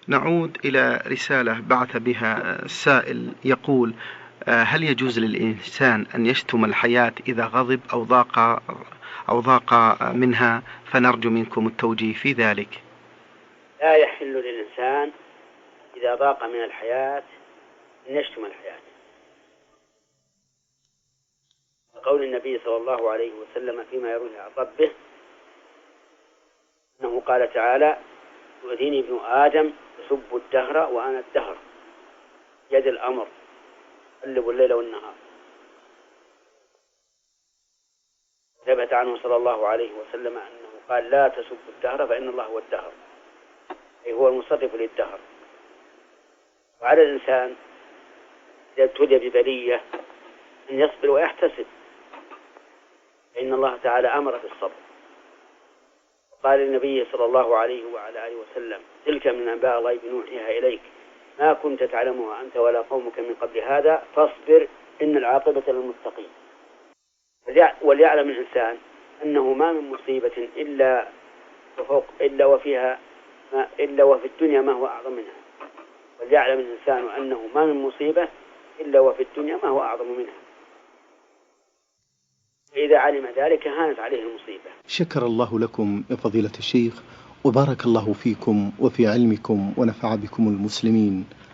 نعود إلى رسالة بعث بها السائل يقول: هل يجوز للإنسان أن يشتم الحياة إذا غضب أو ضاق منها؟ فنرجو منكم التوجيه في ذلك. لا يحل للإنسان إذا ضاق من الحياة أن يشتم الحياة، قول النبي صلى الله عليه وسلم فيما يرويه عن ربه أنه قال تعالى: يؤذيني ابن آدم يسب الدهر وأنا الدهر يد الأمر أقلب الليل والنهار. ثبت عنه صلى الله عليه وسلم أنه قال: لا تسب الدهر فإن الله هو الدهر، أي هو المصرف للدهر. وعلى الإنسان إذا ابتلي ببلية أن يصبر ويحتسب، فإن الله تعالى أمر بالصبر. قال النبي صلى الله عليه وعلى آله وسلم: تلك من أنباء الغيب نوحيها إليك ما كنت تعلمها أنت ولا قومك من قبل هذا فاصبر إن العاقبة للمتقين. وليعلم الإنسان أنه ما من مصيبة إلا وفي الدنيا ما هو أعظم منها. وليعلم الإنسان أنه ما من مصيبة إلا وفي الدنيا ما هو أعظم منها. إذا علم ذلك هانت عليه المصيبة. شكر الله لكم يا فضيلة الشيخ، وبارك الله فيكم وفي علمكم ونفع بكم المسلمين.